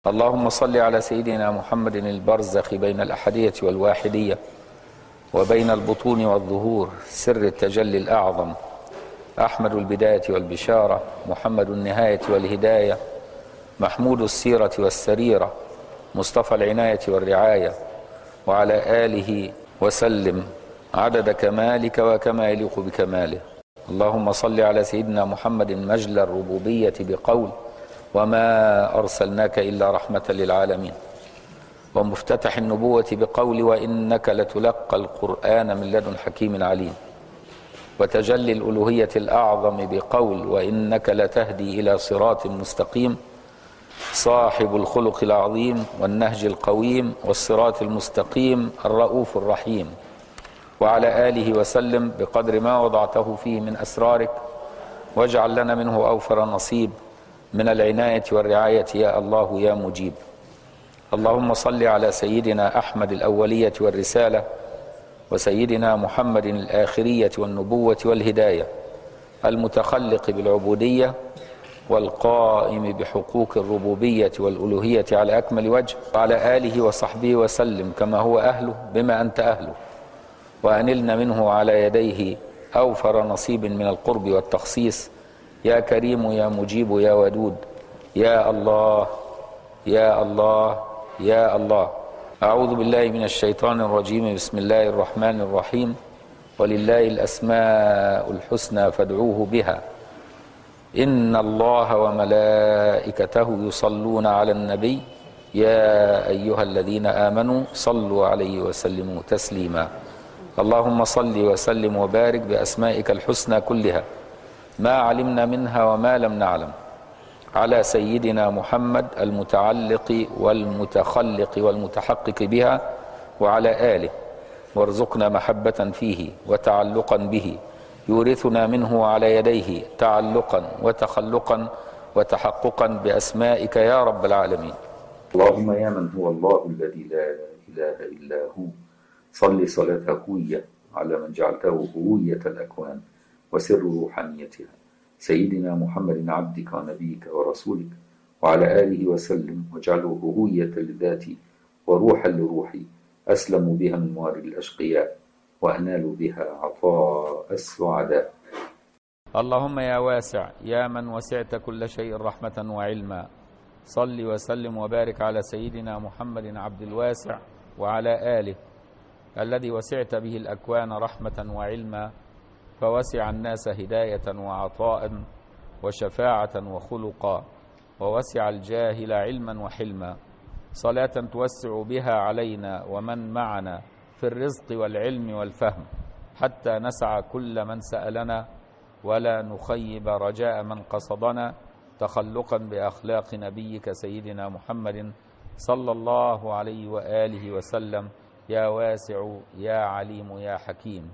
اللهم صل على سيدنا محمد البرزخ بين الأحدية والواحدية وبين البطون والظهور، سر التجلي الأعظم، أحمد البداية والبشارة، محمد النهاية والهداية، محمود السيرة والسريرة، مصطفى العناية والرعاية، وعلى آله وسلم عدد كمالك وكما يليق بكماله. اللهم صل على سيدنا محمد مجلى الربوبية بقول وما أرسلناك إلا رحمة للعالمين، ومفتتح النبوة بقول وإنك لتلقى القرآن من لدن حكيم عليم، وتجلي الألوهية الأعظم بقول وإنك لتهدي إلى صراط مستقيم، صاحب الخلق العظيم والنهج القويم والصراط المستقيم الرؤوف الرحيم، وعلى آله وسلم بقدر ما وضعته فيه من أسرارك، واجعل لنا منه أوفر نصيب من العناية والرعاية يا الله يا مجيب. اللهم صل على سيدنا أحمد الأولية والرسالة، وسيدنا محمد الآخرية والنبوة والهداية، المتخلق بالعبودية والقائم بحقوق الربوبية والألوهية على أكمل وجه، وعلى آله وصحبه وسلم كما هو أهله بما أنت أهله، وأنلنا منه على يديه أوفر نصيب من القرب والتخصيص يا كريم يا مجيب يا ودود يا الله يا الله يا الله. أعوذ بالله من الشيطان الرجيم. بسم الله الرحمن الرحيم. ولله الأسماء الحسنى فادعوه بها إن الله وملائكته يصلون على النبي يا أيها الذين آمنوا صلوا عليه وسلموا تسليما. اللهم صل وسلم وبارك بأسمائك الحسنى كلها ما علمنا منها وما لم نعلم على سيدنا محمد المتعلق والمتخلق والمتحقق بها وعلى آله، وارزقنا محبة فيه وتعلقا به يورثنا منه على يديه تعلقا وتخلقا وتحققا بأسمائك يا رب العالمين. اللهم يا من هو الله الذي لا إله إلا هو، صل صلاة هوية على من جعلته هوية الأكوان وسر روحانيتها، سيدنا محمد عبدك ونبيك ورسولك، وعلى آله وسلم، واجعله هوية لذاتي وروحا لروحي أسلم بها من موارد الأشقياء وأنال بها عطاء السعداء. اللهم يا واسع يا من وسعت كل شيء رحمة وعلما، صل وسلم وبارك على سيدنا محمد عبد الواسع وعلى آله الذي وسعت به الأكوان رحمة وعلما، فوسع الناس هداية وعطاء وشفاعة وخلقا، ووسع الجاهل علما وحلما، صلاة توسع بها علينا ومن معنا في الرزق والعلم والفهم، حتى نسعى كل من سألنا ولا نخيب رجاء من قصدنا، تخلقا بأخلاق نبيك سيدنا محمد صلى الله عليه وآله وسلم يا واسع يا عليم يا حكيم.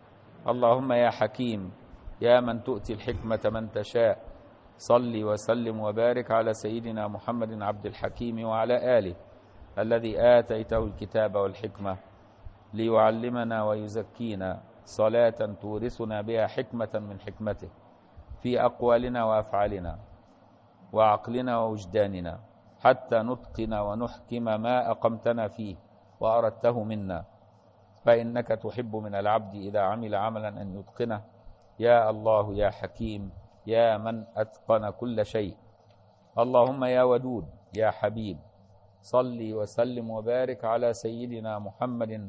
اللهم يا حكيم يا من تؤتي الحكمة من تشاء، صل وسلم وبارك على سيدنا محمد عبد الحكيم وعلى آله الذي آتيته الكتاب والحكمة ليعلمنا ويزكينا، صلاة تورثنا بها حكمة من حكمته في أقوالنا وأفعالنا وعقلنا ووجداننا، حتى نتقن ونحكم ما أقمتنا فيه وأردته منا، فإنك تحب من العبد إذا عمل عملا أن يتقنه يا الله يا حكيم يا من أتقن كل شيء. اللهم يا ودود يا حبيب، صل وسلم وبارك على سيدنا محمد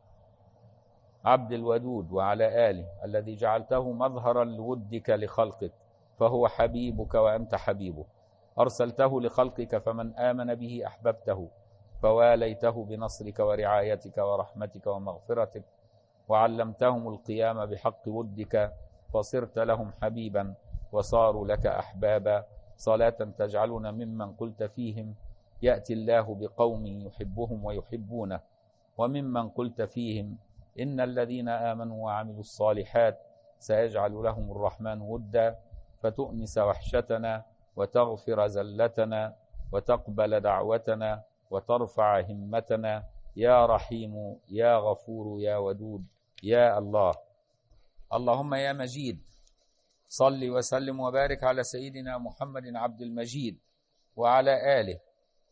عبد الودود وعلى آله الذي جعلته مظهرا لودك لخلقك، فهو حبيبك وأنت حبيبه، أرسلته لخلقك فمن آمن به أحببته، فواليته بنصرك ورعايتك ورحمتك ومغفرتك، وعلمتهم القيام بحق ودك فصرت لهم حبيبا وصاروا لك أحبابا، صلاة تجعلنا ممن قلت فيهم يأتي الله بقوم يحبهم ويحبونه، وممن قلت فيهم إن الذين آمنوا وعملوا الصالحات سيجعل لهم الرحمن ودا، فتؤنس وحشتنا وتغفر زلتنا وتقبل دعوتنا وترفع همتنا يا رحيم يا غفور يا ودود يا الله. اللهم يا مجيد، صل وسلم وبارك على سيدنا محمد عبد المجيد وعلى آله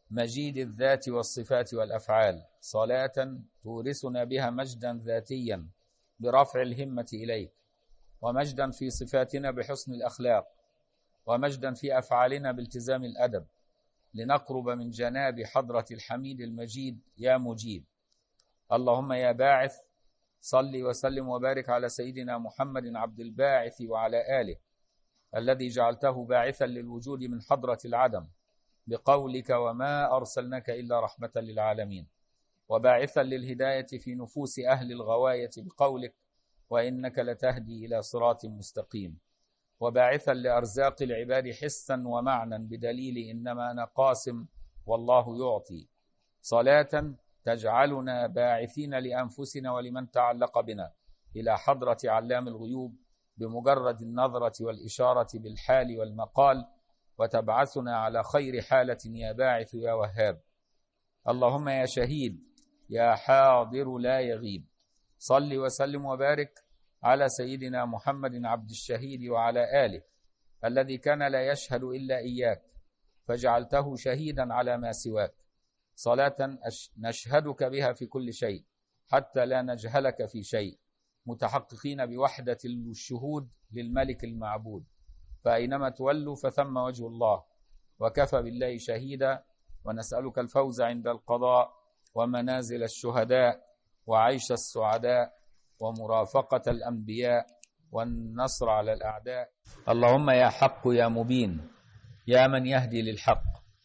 مجيد الذات والصفات والأفعال، صلاة تورثنا بها مجدا ذاتيا برفع الهمة إليك، ومجدا في صفاتنا بحسن الأخلاق، ومجدا في أفعالنا بالتزام الأدب، لنقرب من جناب حضرة الحميد المجيد يا مجيب. اللهم يا باعث، صل وسلم وبارك على سيدنا محمد عبد الباعث وعلى آله، الذي جعلته باعثا للوجود من حضرة العدم بقولك وما أرسلناك إلا رحمة للعالمين، وباعثا للهداية في نفوس أهل الغواية بقولك وإنك لتهدي إلى صراط مستقيم، وباعثا لأرزاق العباد حسا ومعنى بدليل إنما أنا قاسم والله يعطي، صلاة تجعلنا باعثين لأنفسنا ولمن تعلق بنا إلى حضرة علام الغيوب بمجرد النظرة والإشارة بالحال والمقال، وتبعثنا على خير حالة يا باعث يا وهاب. اللهم يا شهيد يا حاضر لا يغيب، صل وسلم وبارك على سيدنا محمد عبد الشهيد وعلى آله، الذي كان لا يشهد إلا إياك فجعلته شهيدا على ما سواك، صلاة نشهدك بها في كل شيء حتى لا نجهلك في شيء، متحققين بوحدة الشهود للملك المعبود، فأينما تولوا فثم وجه الله، وكفى بالله شهيدا. ونسألك الفوز عند القضاء ومنازل الشهداء وعيش السعداء ومرافقة الأنبياء والنصر على الأعداء. اللهم يا حق يا مبين يا من يهدي للحق،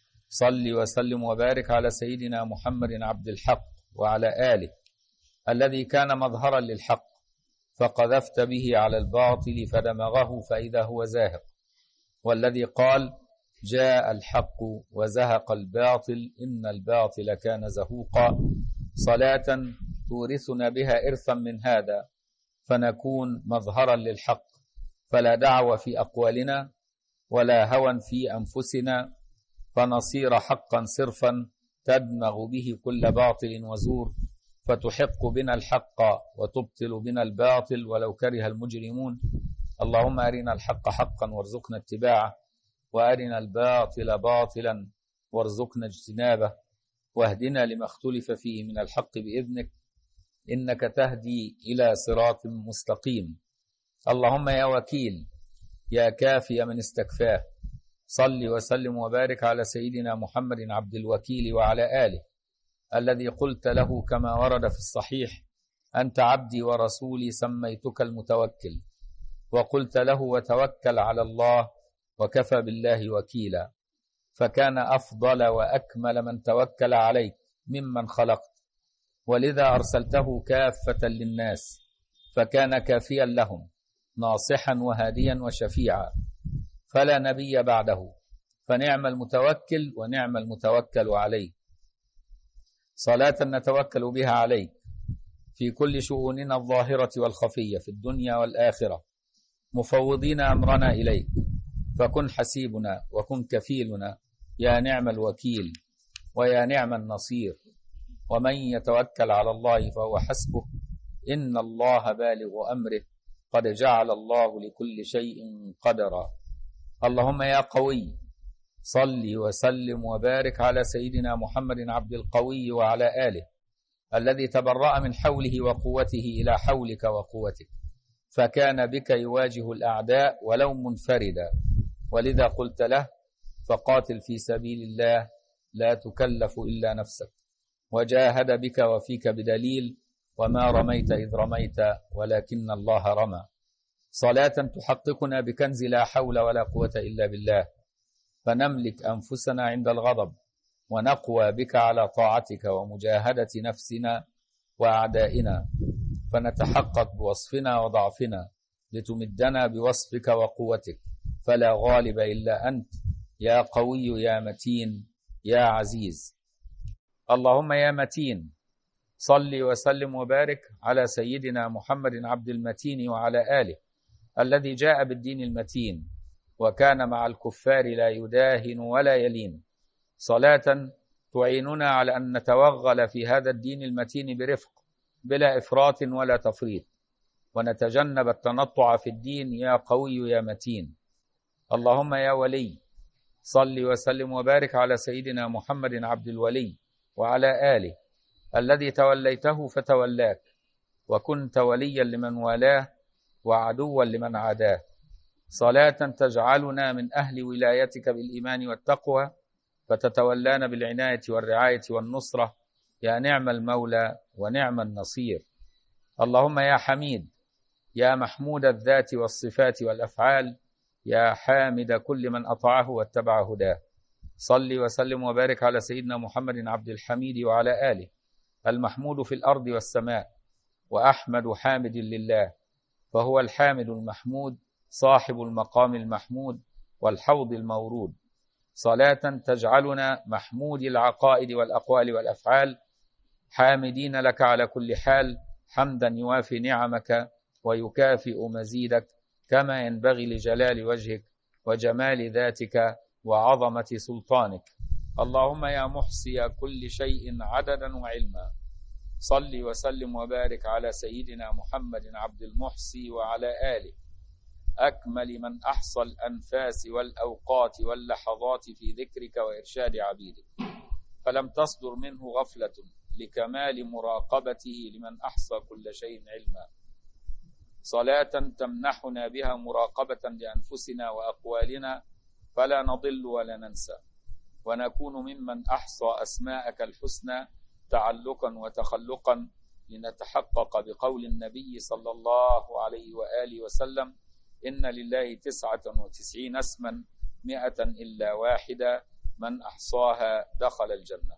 صل وسلم وبارك على سيدنا محمد عبد الحق وعلى آله، الذي كان مظهرا للحق فقذفت به على الباطل فدمغه فإذا هو زاهق، والذي قال جاء الحق وزهق الباطل إن الباطل كان زهوقا، صلاة تورثنا بها إرثا من هذا فنكون مظهرا للحق، فلا دعوة في أقوالنا ولا هوى في أنفسنا، فنصير حقا صرفا تدمغ به كل باطل وزور، فتحق بنا الحق وتبطل بنا الباطل ولو كره المجرمون. اللهم أرنا الحق حقا وارزقنا اتباعه، وأرنا الباطل باطلا وارزقنا اجتنابه، واهدنا لما اختلف فيه من الحق بإذنك إنك تهدي إلى صراط مستقيم. اللهم يا وكيل يا كافي من استكفاه، صل وسلم وبارك على سيدنا محمد عبد الوكيل وعلى آله، الذي قلت له كما ورد في الصحيح أنت عبدي ورسولي سميتك المتوكل، وقلت له وتوكل على الله وكفى بالله وكيلا، فكان أفضل وأكمل من توكل عليك ممن خلقت، ولذا أرسلته كافة للناس فكان كافيا لهم ناصحا وهاديا وشفيعا، فلا نبي بعده، فنعم المتوكل ونعم المتوكل عليه، صلاة نتوكل بها عليك في كل شؤوننا الظاهرة والخفية في الدنيا والآخرة، مفوضين أمرنا إليك، فكن حسيبنا وكن كفيلنا يا نعم الوكيل ويا نعم النصير، ومن يتوكل على الله فهو حسبه إن الله بالغ أمره قد جعل الله لكل شيء قدرا. اللهم يا قوي صل وسلم وبارك على سيدنا محمد عبد القوي وعلى آله، الذي تبرأ من حوله وقوته إلى حولك وقوتك، فكان بك يواجه الأعداء ولو منفردا، ولذا قلت له فقاتل في سبيل الله لا تكلف إلا نفسك، وجاهد بك وفيك بدليل وما رميت إذ رميت ولكن الله رمى، صلاة تحققنا بكنز لا حول ولا قوة إلا بالله، فنملك أنفسنا عند الغضب ونقوى بك على طاعتك ومجاهدة نفسنا وأعدائنا، فنتحقق بوصفنا وضعفنا لتمدنا بوصفك وقوتك، فلا غالب إلا أنت يا قوي يا متين يا عزيز. اللهم يا متين صل وسلم وبارك على سيدنا محمد عبد المتين وعلى آله، الذي جاء بالدين المتين وكان مع الكفار لا يداهن ولا يلين، صلاة تعيننا على أن نتوغل في هذا الدين المتين برفق بلا إفراط ولا تفريط، ونتجنب التنطع في الدين يا قوي يا متين. اللهم يا ولي صل وسلم وبارك على سيدنا محمد عبد الولي وعلى آله الذي توليته فتولاك وكنت وليا لمن والاه وعدوا لمن عاداه، صلاة تجعلنا من أهل ولايتك بالإيمان والتقوى فتتولانا بالعناية والرعاية والنصرة، يا نعم المولى ونعم النصير. اللهم يا حميد، يا محمود الذات والصفات والأفعال، يا حامد كل من أطاعه واتبع هداه، صل وسلم وبارك على سيدنا محمد عبد الحميد وعلى آله المحمود في الأرض والسماء، وأحمد حامد لله، فهو الحامد المحمود صاحب المقام المحمود والحوض المورود، صلاة تجعلنا محمود العقائد والأقوال والأفعال حامدين لك على كل حال، حمدا يوافي نعمك ويكافئ مزيدك، كما ينبغي لجلال وجهك وجمال ذاتك وعظمة سلطانك. اللهم يا محصي كل شيء عددا وعلما، صل وسلم وبارك على سيدنا محمد عبد المحصي وعلى آله أكمل من أحصى الأنفاس والأوقات واللحظات في ذكرك وإرشاد عبيدك، فلم تصدر منه غفلة لكمال مراقبته لمن أحصى كل شيء علما، صلاة تمنحنا بها مراقبة لأنفسنا وأقوالنا فلا نضل ولا ننسى، ونكون ممن أحصى أسماءك الحسنى تعلقا وتخلقا، لنتحقق بقول النبي صلى الله عليه وآله وسلم: إن لله 99 اسما 100 إلا واحدة، من أحصاها دخل الجنة.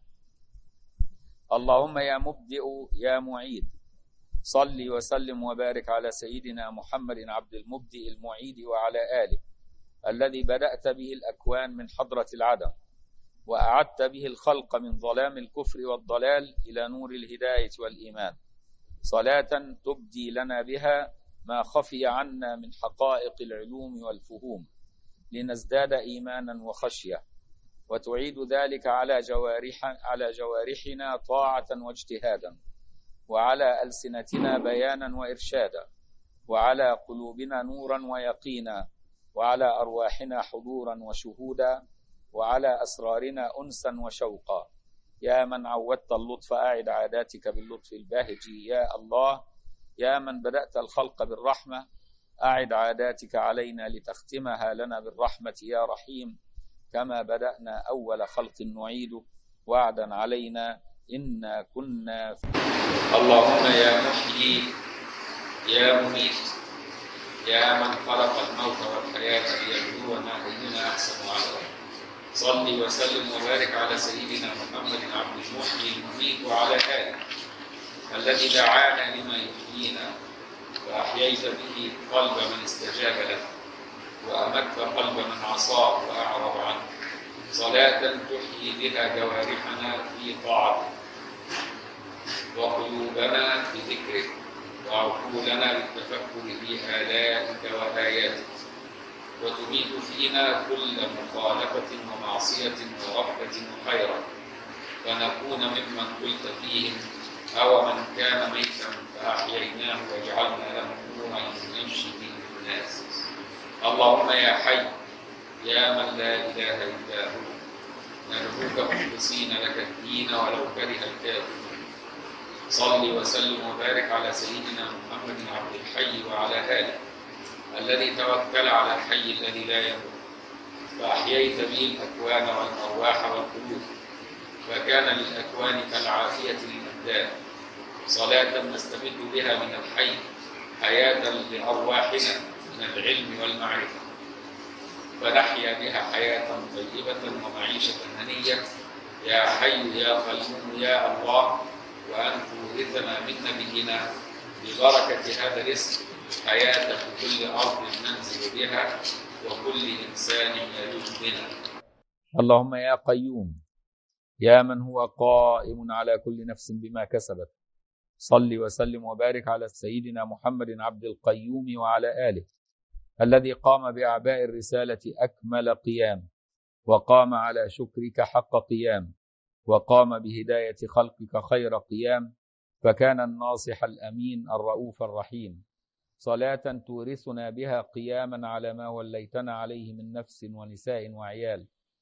اللهم يا مبدئ يا معيد، صل وسلم وبارك على سيدنا محمد عبد المبدئ المعيد وعلى آله الذي بدأت به الأكوان من حضرة العدم، وأعدت به الخلق من ظلام الكفر والضلال إلى نور الهداية والإيمان، صلاة تبدي لنا بها ما خفي عنا من حقائق العلوم والفهوم لنزداد إيمانا وخشية، وتعيد ذلك على جوارحنا طاعة واجتهادا، وعلى ألسنتنا بيانا وإرشادا، وعلى قلوبنا نورا ويقينا، وعلى أرواحنا حضورا وشهودا، وعلى أسرارنا أنسا وشوقا. يا من عودت اللطف أعد عاداتك باللطف الباهج يا الله، يا من بدأت الخلق بالرحمة أعد عاداتك علينا لتختمها لنا بالرحمة يا رحيم، كما بدأنا أول خلق نعيد وعدا علينا إنا كنا اللهم يا محيي يا مميت، يا من خلق الموت والحياة ليبلونا أينا أحسن عملا، صل وسلم وبارك على سيدنا محمد عبد المحيي المميت وعلى آله الذي دعانا لما يحيينا، وأحييت به قلب من استجاب له، وأمت قلب من عصاه وأعرض عنه، صلاة تحيي بها جوارحنا في طاعتك، وقلوبنا بذكرك، وعقولنا بالتفكر في آلائك وآياتك، وتميت فينا كل مخالفة ومعصية ورغبة وخيرا، فنكون ممن قلت فيهم: أو من كان ميتا فأحييناه وجعلنا له نورا يمشي به الناس. اللهم يا حي يا من لا إله إلا هو، ندعوك مخلصين لك الدين ولو كره الكافرون، صل وسلم وبارك على سيدنا محمد عبد الحي وعلى آله الذي توكل على الحي الذي لا يموت، فأحييت به الأكوان والأرواح والقلوب، فكان للأكوان كالعافية للأبدان، صلاة نستمد بها من الحي حياة لأرواحنا من العلم والمعرفة، فنحيا بها حياة طيبة ومعيشة هنية يا حي يا قيوم يا الله، وأن تورثنا من نبينا ببركة هذا الاسم حياة في كل أرض ننزل بها وكل إنسان يلوذ بنا. اللهم يا قيوم يا من هو قائم على كل نفس بما كسبت، صل وسلم وبارك على سيدنا محمد عبد القيوم وعلى آله الذي قام بأعباء الرسالة أكمل قيام، وقام على شكرك حق قيام، وقام بهداية خلقك خير قيام، فكان الناصح الأمين الرؤوف الرحيم، صلاة تورثنا بها قياما على ما وليتنا عليه من نفس ونساء وعيال،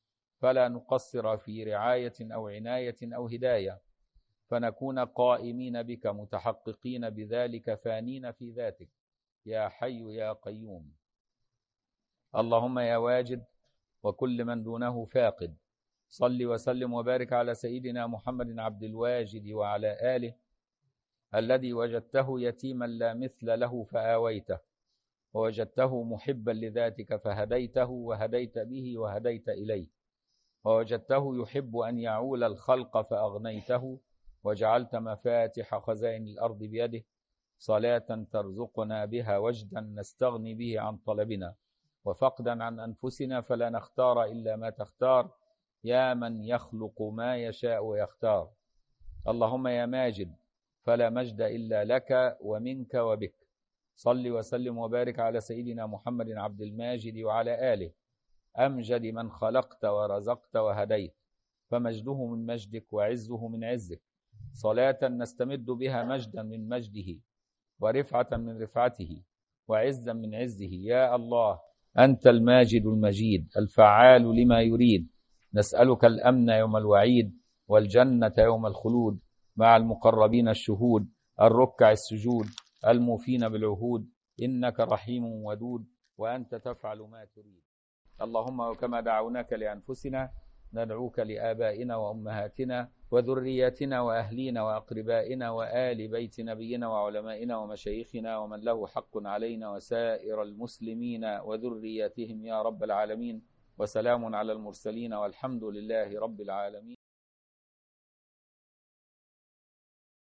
فلا نقصر في رعاية أو عناية أو هداية، فنكون قائمين بك متحققين بذلك فانين في ذاتك يا حي يا قيوم. اللهم يا واجد وكل من دونه فاقد، صل وسلم وبارك على سيدنا محمد عبد الواجد وعلى آله الذي وجدته يتيما لا مثل له فآويته، ووجدته محبا لذاتك فهديته وهديت به وهديت إليه، ووجدته يحب أن يعول الخلق فأغنيته، وجعلت مفاتح خزائن الأرض بيده، صلاة ترزقنا بها وجدا نستغني به عن طلبنا، وفقدا عن أنفسنا فلا نختار إلا ما تختار، يا من يخلق ما يشاء ويختار. اللهم يا ماجد فلا مجد إلا لك ومنك وبك، صل وسلم وبارك على سيدنا محمد عبد الماجد وعلى آله أمجد من خلقت ورزقت وهديت، فمجده من مجدك وعزه من عزك، صلاة نستمد بها مجدا من مجده ورفعة من رفعته وعزا من عزه. يا الله أنت الماجد المجيد الفعال لما يريد، نسألك الأمن يوم الوعيد والجنة يوم الخلود مع المقربين الشهود الركع السجود الموفين بالعهود، إنك رحيم ودود وأنت تفعل ما تريد. اللهم وكما دعوناك لأنفسنا ندعوك لآبائنا وأمهاتنا وذرياتنا وأهلينا وأقربائنا وآل بيت نبينا وعلمائنا ومشايخنا ومن له حق علينا وسائر المسلمين وذرياتهم يا رب العالمين، وسلام على المرسلين والحمد لله رب العالمين.